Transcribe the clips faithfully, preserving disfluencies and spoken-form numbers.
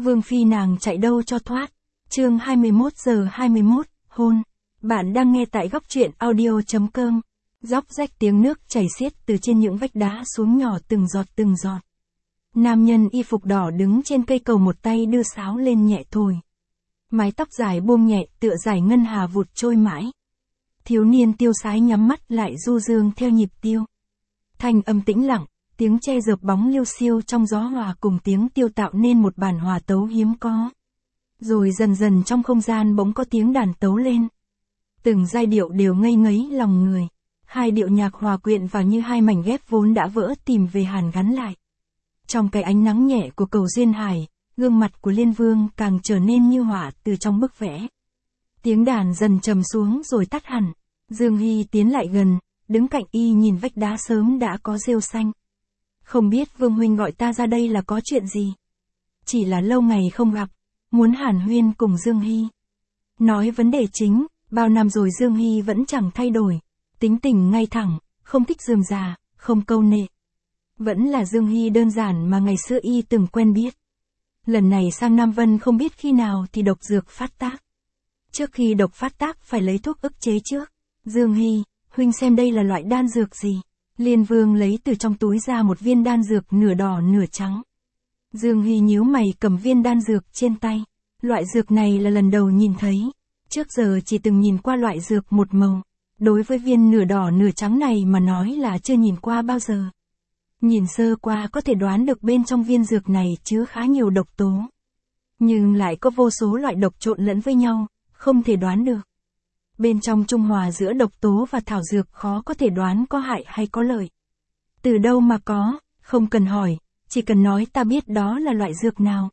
Vương phi nàng chạy đâu cho thoát. Chương hai mươi mốt giờ hai mươi mốt, hôn. Bạn đang nghe tại góc truyện audio.com. Róc rách tiếng nước chảy xiết từ trên những vách đá xuống nhỏ từng giọt từng giọt. Nam nhân y phục đỏ đứng trên cây cầu một tay đưa sáo lên nhẹ thổi. Mái tóc dài buông nhẹ tựa dải ngân hà vụt trôi mãi. Thiếu niên tiêu sái nhắm mắt lại du dương theo nhịp tiêu. Thanh âm tĩnh lặng, tiếng che dợp bóng liêu xiêu trong gió hòa cùng tiếng tiêu tạo nên một bản hòa tấu hiếm có. Rồi dần dần trong không gian bỗng có tiếng đàn tấu lên. Từng giai điệu đều ngây ngấy lòng người. Hai điệu nhạc hòa quyện vào như hai mảnh ghép vốn đã vỡ tìm về hàn gắn lại. Trong cái ánh nắng nhẹ của cầu duyên hải, gương mặt của Liên Vương càng trở nên như họa từ trong bức vẽ. Tiếng đàn dần trầm xuống rồi tắt hẳn. Dương Hy tiến lại gần, đứng cạnh y nhìn vách đá sớm đã có rêu xanh. Không biết Vương huynh gọi ta ra đây là có chuyện gì? Chỉ là lâu ngày không gặp, muốn hàn huyên cùng Dương Hy. Nói vấn đề chính, bao năm rồi Dương Hy vẫn chẳng thay đổi. Tính tình ngay thẳng, không thích rườm rà, không câu nệ. Vẫn là Dương Hy đơn giản mà ngày xưa y từng quen biết. Lần này sang Nam Vân không biết khi nào thì độc dược phát tác. Trước khi độc phát tác phải lấy thuốc ức chế trước. Dương Hy, huynh xem đây là loại đan dược gì? Liên Vương lấy từ trong túi ra một viên đan dược nửa đỏ nửa trắng. Dương Hy nhíu mày cầm viên đan dược trên tay. Loại dược này là lần đầu nhìn thấy. Trước giờ chỉ từng nhìn qua loại dược một màu. Đối với viên nửa đỏ nửa trắng này mà nói là chưa nhìn qua bao giờ. Nhìn sơ qua có thể đoán được bên trong viên dược này chứa khá nhiều độc tố. Nhưng lại có vô số loại độc trộn lẫn với nhau, không thể đoán được. Bên trong trung hòa giữa độc tố và thảo dược khó có thể đoán có hại hay có lợi. Từ đâu mà có, không cần hỏi, chỉ cần nói ta biết đó là loại dược nào.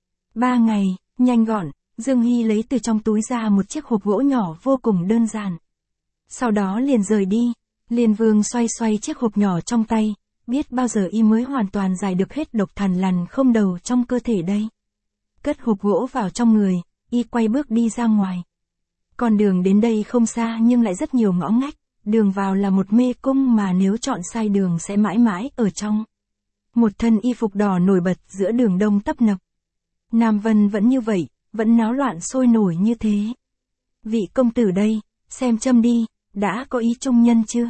Ba ngày, nhanh gọn, Dương Hy lấy từ trong túi ra một chiếc hộp gỗ nhỏ vô cùng đơn giản. Sau đó liền rời đi, Liên Vương xoay xoay chiếc hộp nhỏ trong tay, biết bao giờ y mới hoàn toàn giải được hết độc thằn lằn không đầu trong cơ thể đây. Cất hộp gỗ vào trong người, y quay bước đi ra ngoài. Con đường đến đây không xa nhưng lại rất nhiều ngõ ngách, đường vào là một mê cung mà nếu chọn sai đường sẽ mãi mãi ở trong. Một thân y phục đỏ nổi bật giữa đường đông tấp nập. Nam Vân vẫn như vậy, vẫn náo loạn sôi nổi như thế. Vị công tử đây, xem châm đi, đã có ý trung nhân chưa?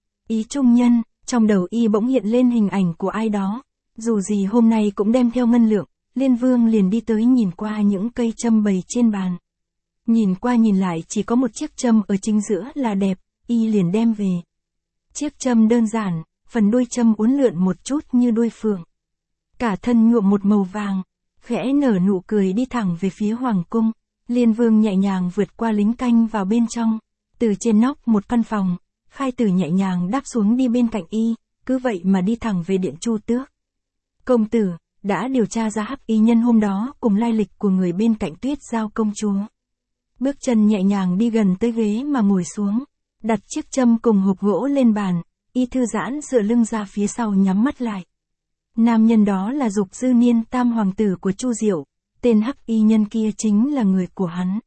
Ý trung nhân, trong đầu y bỗng hiện lên hình ảnh của ai đó. Dù gì hôm nay cũng đem theo ngân lượng, Liên Vương liền đi tới nhìn qua những cây châm bày trên bàn. Nhìn qua nhìn lại chỉ có một chiếc châm ở chính giữa là đẹp, y liền đem về. Chiếc châm đơn giản, phần đuôi châm uốn lượn một chút như đuôi phượng. Cả thân nhuộm một màu vàng, khẽ nở nụ cười đi thẳng về phía hoàng cung. Liên Vương nhẹ nhàng vượt qua lính canh vào bên trong. Từ trên nóc một căn phòng, Khai Tử nhẹ nhàng đáp xuống đi bên cạnh y, cứ vậy mà đi thẳng về điện Chu Tước. Công tử, đã điều tra ra hắc y nhân hôm đó cùng lai lịch của người bên cạnh Tuyết Giao công chúa. Bước chân nhẹ nhàng đi gần tới ghế mà ngồi xuống, đặt chiếc châm cùng hộp gỗ lên bàn, y thư giãn dựa lưng ra phía sau nhắm mắt lại. Nam nhân đó là Dục Dư Niên tam hoàng tử của Chu Diệu, tên hắc y nhân kia chính là người của hắn.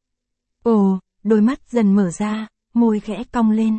Ồ, đôi mắt dần mở ra, môi khẽ cong lên.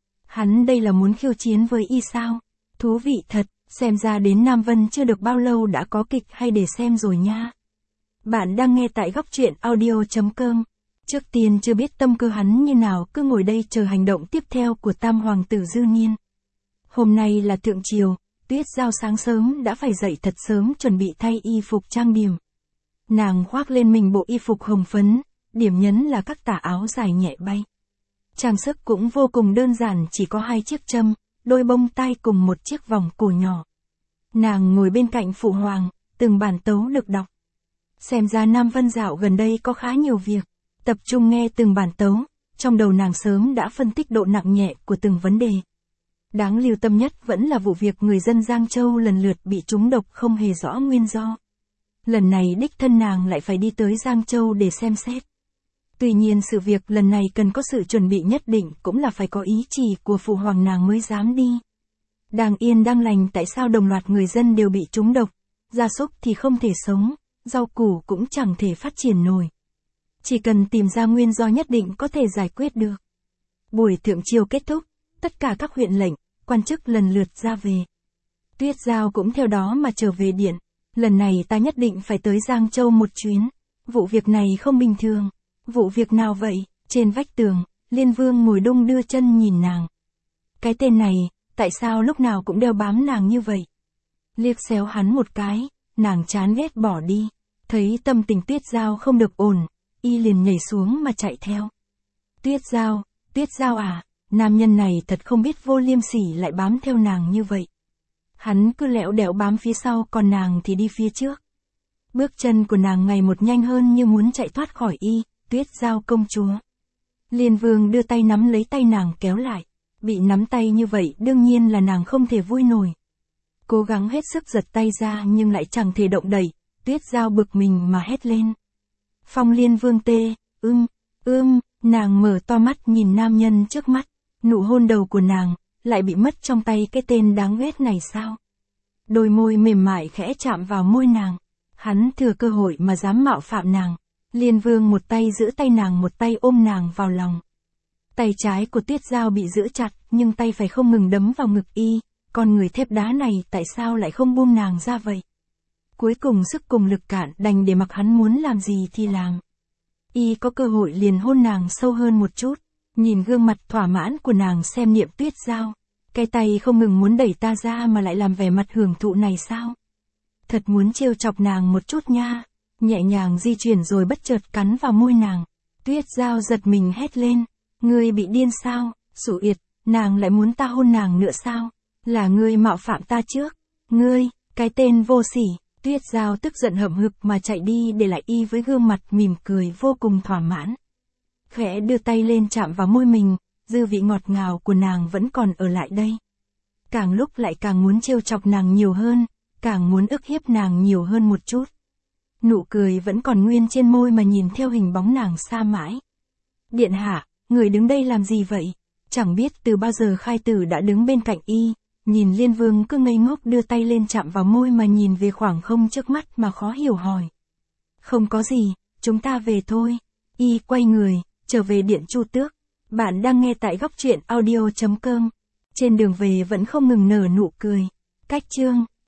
Hắn đây là muốn khiêu chiến với y sao? Thú vị thật, xem ra đến Nam Vân chưa được bao lâu đã có kịch hay để xem rồi nha. Bạn đang nghe tại góc truyện audio.com. Trước tiên chưa biết tâm cơ hắn như nào cứ ngồi đây chờ hành động tiếp theo của tam hoàng tử Dư Niên. Hôm nay là thượng triều, Tuyết Giao sáng sớm đã phải dậy thật sớm chuẩn bị thay y phục trang điểm. Nàng khoác lên mình bộ y phục hồng phấn, điểm nhấn là các tà áo dài nhẹ bay. Trang sức cũng vô cùng đơn giản, chỉ có hai chiếc châm, đôi bông tai cùng một chiếc vòng cổ nhỏ. Nàng ngồi bên cạnh phụ hoàng, từng bản tấu được đọc. Xem ra Nam Vân dạo gần đây có khá nhiều việc, tập trung nghe từng bản tấu, trong đầu nàng sớm đã phân tích độ nặng nhẹ của từng vấn đề. Đáng lưu tâm nhất vẫn là vụ việc người dân Giang Châu lần lượt bị trúng độc không hề rõ nguyên do. Lần này đích thân nàng lại phải đi tới Giang Châu để xem xét. Tuy nhiên sự việc lần này cần có sự chuẩn bị nhất định, cũng là phải có ý chỉ của phụ hoàng nàng mới dám đi. Đang yên đang lành tại sao đồng loạt người dân đều bị trúng độc, gia súc thì không thể sống, rau củ cũng chẳng thể phát triển nổi. Chỉ cần tìm ra nguyên do nhất định có thể giải quyết được. Buổi thượng triều kết thúc, tất cả các huyện lệnh, quan chức lần lượt ra về. Tuyết Giao cũng theo đó mà trở về điện. lần này ta nhất định phải tới Giang Châu một chuyến. Vụ việc này không bình thường. Vụ việc nào vậy? Trên vách tường, Liên Vương ngồi đung đưa chân nhìn nàng. Cái tên này, tại sao lúc nào cũng đeo bám nàng như vậy? Liếc xéo hắn một cái, nàng chán ghét bỏ đi. Thấy tâm tình Tuyết Giao không được ổn, y liền nhảy xuống mà chạy theo. Tuyết Giao, Tuyết Giao à, nam nhân này thật không biết vô liêm sỉ lại bám theo nàng như vậy. Hắn cứ lẹo đẹo bám phía sau còn nàng thì đi phía trước. Bước chân của nàng ngày một nhanh hơn như muốn chạy thoát khỏi y, Tuyết Giao công chúa. Liên Vương đưa tay nắm lấy tay nàng kéo lại. Bị nắm tay như vậy đương nhiên là nàng không thể vui nổi. Cố gắng hết sức giật tay ra nhưng lại chẳng thể động đậy, Tuyết Giao bực mình mà hét lên. Phong Liên Vương tê, ưm, ưm, nàng mở to mắt nhìn nam nhân trước mắt, nụ hôn đầu của nàng, lại bị mất trong tay cái tên đáng ghét này sao? Đôi môi mềm mại khẽ chạm vào môi nàng, hắn thừa cơ hội mà dám mạo phạm nàng. Liên Vương một tay giữ tay nàng một tay ôm nàng vào lòng. Tay trái của Tuyết Giao bị giữ chặt, nhưng tay phải không ngừng đấm vào ngực y, con người thép đá này tại sao lại không buông nàng ra vậy? Cuối cùng sức cùng lực cạn đành để mặc hắn muốn làm gì thì làm. Y có cơ hội liền hôn nàng sâu hơn một chút, nhìn gương mặt thỏa mãn của nàng xem niệm Tuyết Giao. Cái tay không ngừng muốn đẩy ta ra mà lại làm vẻ mặt hưởng thụ này sao? Thật muốn trêu chọc nàng một chút nha. Nhẹ nhàng di chuyển rồi bất chợt cắn vào môi nàng. Tuyết Giao giật mình hét lên. Ngươi bị điên sao? Sủ Yệt, nàng lại muốn ta hôn nàng nữa sao? Là ngươi mạo phạm ta trước. Ngươi, cái tên vô sỉ. Tuyết Giao tức giận hậm hực mà chạy đi để lại y với gương mặt mỉm cười vô cùng thỏa mãn. Khẽ đưa tay lên chạm vào môi mình, dư vị ngọt ngào của nàng vẫn còn ở lại đây. Càng lúc lại càng muốn trêu chọc nàng nhiều hơn, càng muốn ức hiếp nàng nhiều hơn một chút. Nụ cười vẫn còn nguyên trên môi mà nhìn theo hình bóng nàng xa mãi. Điện hạ, người đứng đây làm gì vậy? Chẳng biết từ bao giờ Khai Tử đã đứng bên cạnh y, nhìn Liên Vương cứ ngây ngốc đưa tay lên chạm vào môi mà nhìn về khoảng không trước mắt mà khó hiểu hỏi. Không có gì, chúng ta về thôi. Y quay người, trở về điện Chu Tước. Bạn đang nghe tại góc truyện audio chấm com. Trên đường về vẫn không ngừng nở nụ cười. Cách chương